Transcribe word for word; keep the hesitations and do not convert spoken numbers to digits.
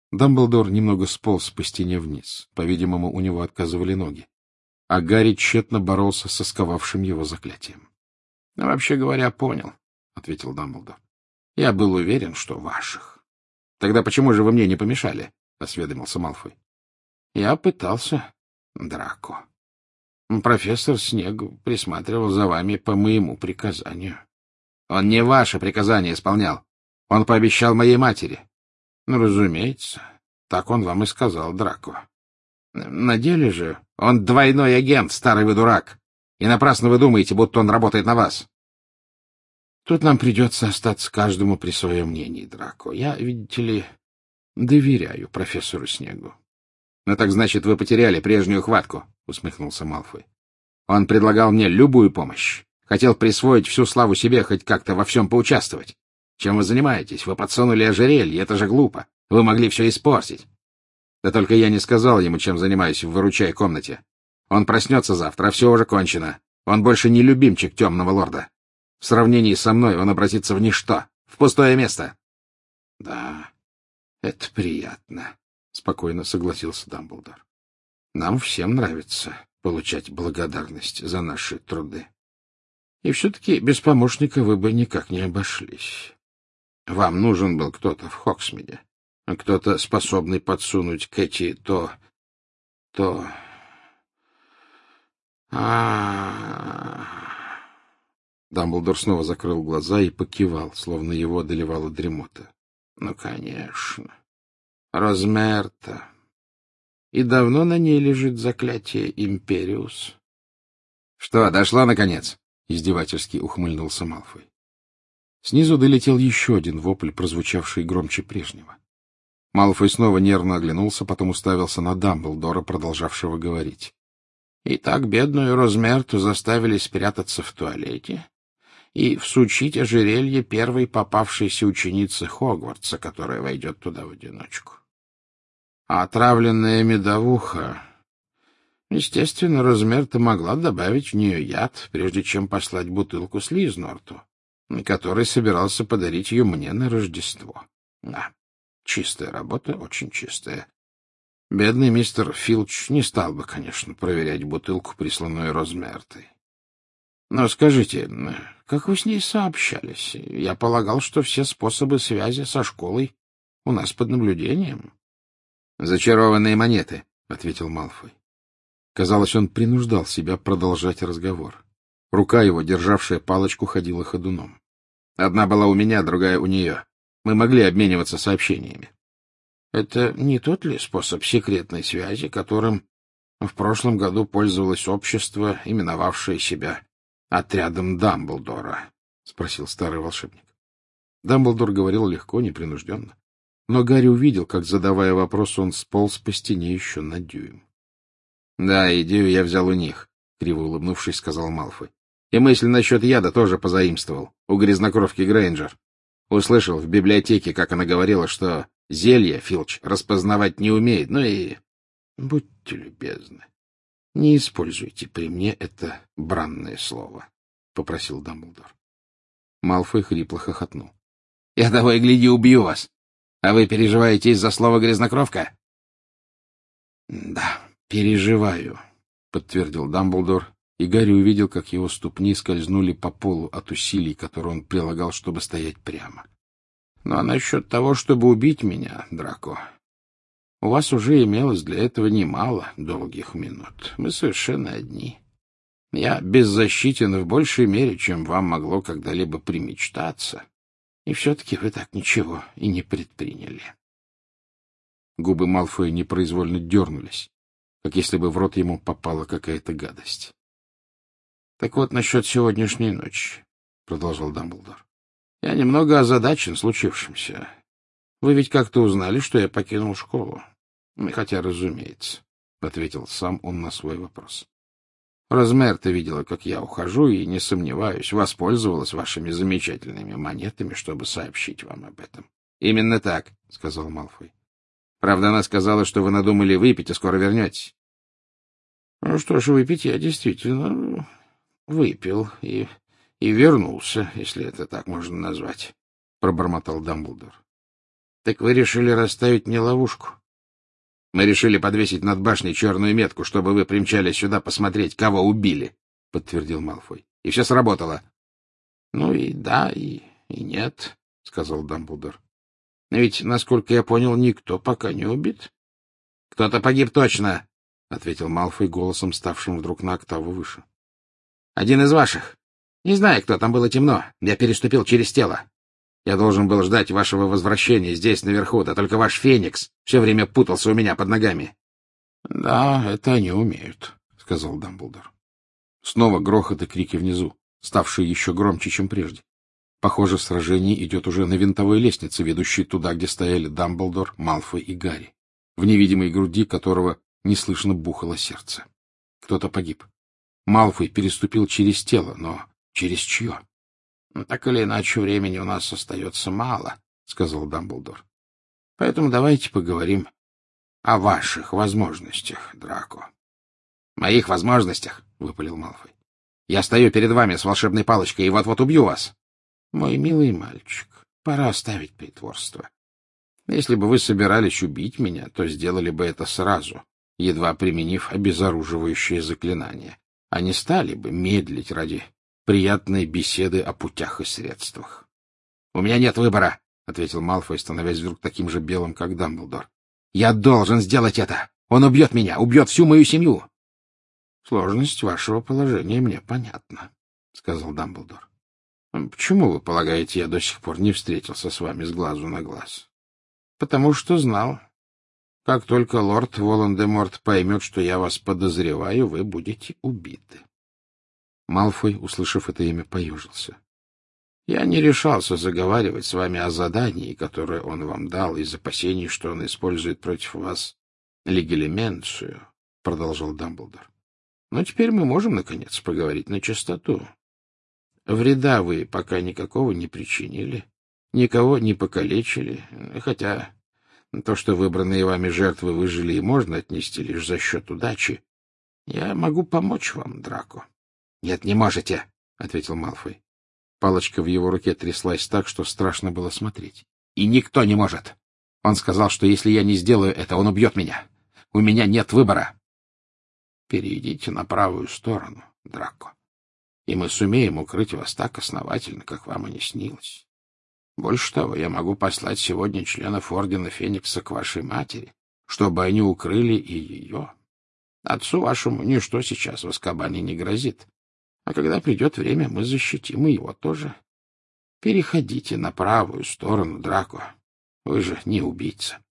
Дамблдор немного сполз по стене вниз. По-видимому, у него отказывали ноги. А Гарри тщетно боролся со сковавшим его заклятием. — Вообще говоря, понял, — ответил Дамблдор. — Я был уверен, что ваших. — Тогда почему же вы мне не помешали? — осведомился Малфой. — Я пытался, Драко. Профессор Снег присматривал за вами по моему приказанию. — Он не ваше приказание исполнял. Он пообещал моей матери. — Ну, разумеется, так он вам и сказал, Драко. На деле же он двойной агент, старый вы дурак, и напрасно вы думаете, будто он работает на вас. Тут нам придется остаться каждому при своем мнении, Драко. Я, видите ли, доверяю профессору Снегу. — Ну так значит, вы потеряли прежнюю хватку, — усмехнулся Малфой. Он предлагал мне любую помощь. Хотел присвоить всю славу себе, хоть как-то во всем поучаствовать. Чем вы занимаетесь? Вы подсунули ожерелье, это же глупо. Вы могли все испортить. Да только я не сказал ему, чем занимаюсь в выручай комнате. Он проснется завтра, а все уже кончено. Он больше не любимчик темного лорда. В сравнении со мной он обратится в ничто, в пустое место. — Да, это приятно, — спокойно согласился Дамблдор. — Нам всем нравится получать благодарность за наши труды. И все-таки без помощника вы бы никак не обошлись. Вам нужен был кто-то в Хоксмиде, кто-то, способный подсунуть Кэти то... то... а Дамблдор снова закрыл глаза и покивал, словно его одолевала дремота. — Ну, конечно. Розмерта. И давно на ней лежит заклятие Империус. — Что, дошло, наконец? — издевательски ухмыльнулся Малфой. Снизу долетел еще один вопль, прозвучавший громче прежнего. Малфой снова нервно оглянулся, потом уставился на Дамблдора, продолжавшего говорить. — Итак, бедную Розмерту заставили спрятаться в туалете и всучить ожерелье первой попавшейся ученицы Хогвартса, которая войдет туда в одиночку. А отравленная медовуха... Естественно, Розмерта могла добавить в нее яд, прежде чем послать бутылку Слизнорту, который собирался подарить ее мне на Рождество. Да, чистая работа, очень чистая. Бедный мистер Филч не стал бы, конечно, проверять бутылку, присланную Розмертой. Но скажите, как вы с ней сообщались? Я полагал, что все способы связи со школой у нас под наблюдением. — Зачарованные монеты, — ответил Малфой. Казалось, он принуждал себя продолжать разговор. Рука его, державшая палочку, ходила ходуном. Одна была у меня, другая у нее. Мы могли обмениваться сообщениями. Это не тот ли способ секретной связи, которым в прошлом году пользовалось общество, именовавшее себя отрядом Дамблдора? — спросил старый волшебник. Дамблдор говорил легко, непринужденно. Но Гарри увидел, как, задавая вопрос, он сполз по стене еще на дюйм. — Да, идею я взял у них, — криво улыбнувшись, сказал Малфой. — И мысль насчет яда тоже позаимствовал у грязнокровки Грейнджер. Услышал в библиотеке, как она говорила, что зелье Филч распознавать не умеет, ну и... — Будьте любезны, не используйте при мне это бранное слово, — попросил Дамблдор. Малфой хрипло хохотнул. — Я того и гляди убью вас. А вы переживаете из-за слова грязнокровка? — Да. — Переживаю, — подтвердил Дамблдор, и Гарри увидел, как его ступни скользнули по полу от усилий, которые он прилагал, чтобы стоять прямо. — Ну, а насчет того, чтобы убить меня, Драко, у вас уже имелось для этого немало долгих минут. Мы совершенно одни. Я беззащитен в большей мере, чем вам могло когда-либо примечтаться, и все-таки вы так ничего и не предприняли. Губы Малфоя непроизвольно дернулись, как если бы в рот ему попала какая-то гадость. — Так вот, насчет сегодняшней ночи, — продолжал Дамблдор. — Я немного озадачен случившимся. Вы ведь как-то узнали, что я покинул школу? — Хотя, разумеется, — ответил сам он на свой вопрос. — Розмерта видела, как я ухожу, и, не сомневаюсь, воспользовалась вашими замечательными монетами, чтобы сообщить вам об этом. — Именно так, — сказал Малфой. — Правда, она сказала, что вы надумали выпить, и скоро вернетесь. — Ну что ж, выпить я действительно выпил и, и вернулся, если это так можно назвать, — пробормотал Дамблдор. — Так вы решили расставить мне ловушку? Мы решили подвесить над башней черную метку, чтобы вы примчались сюда посмотреть, кого убили, — подтвердил Малфой. — И все сработало. — Ну и да, и, и нет, — сказал Дамблдор. — Но ведь, насколько я понял, никто пока не убит. — Кто-то погиб точно, — ответил Малфой голосом, ставшим вдруг на октаву выше. — Один из ваших. Не знаю, кто, там было темно. Я переступил через тело. Я должен был ждать вашего возвращения здесь, наверху, да только ваш Феникс все время путался у меня под ногами. — Да, это они умеют, — сказал Дамблдор. Снова грохот и крики внизу, ставшие еще громче, чем прежде. Похоже, сражение идет уже на винтовой лестнице, ведущей туда, где стояли Дамблдор, Малфой и Гарри, в невидимой груди которого неслышно бухало сердце. Кто-то погиб. Малфой переступил через тело, но через чье? — Так или иначе, времени у нас остается мало, — сказал Дамблдор. — Поэтому давайте поговорим о ваших возможностях, Драко. — Моих возможностях? — выпалил Малфой. — Я стою перед вами с волшебной палочкой и вот-вот убью вас. — Мой милый мальчик, пора оставить притворство. Если бы вы собирались убить меня, то сделали бы это сразу, едва применив обезоруживающее заклинание, а не стали бы медлить ради приятной беседы о путях и средствах. — У меня нет выбора, — ответил Малфой, становясь вдруг таким же белым, как Дамблдор. — Я должен сделать это! Он убьет меня, убьет всю мою семью! — Сложность вашего положения мне понятна, — сказал Дамблдор. — Почему, вы полагаете, я до сих пор не встретился с вами с глазу на глаз? — Потому что знал. Как только лорд Волан-де-Морт поймет, что я вас подозреваю, вы будете убиты. Малфой, услышав это имя, поежился. — Я не решался заговаривать с вами о задании, которое он вам дал, из опасений, что он использует против вас легилименцию, — продолжал Дамблдор. — Но теперь мы можем, наконец, поговорить на чистоту. Вреда вы пока никакого не причинили, никого не покалечили, хотя то, что выбранные вами жертвы выжили, и можно отнести лишь за счет удачи. Я могу помочь вам, Драко. — Нет, не можете, — ответил Малфой. Палочка в его руке тряслась так, что страшно было смотреть. — И никто не может. Он сказал, что если я не сделаю это, он убьет меня. У меня нет выбора. — Перейдите на правую сторону, Драко, и мы сумеем укрыть вас так основательно, как вам и не снилось. Больше того, я могу послать сегодня членов Ордена Феникса к вашей матери, чтобы они укрыли и ее. Отцу вашему ничто сейчас в Азкабане не грозит. А когда придет время, мы защитим и его тоже. Переходите на правую сторону, Драко. Вы же не убийца.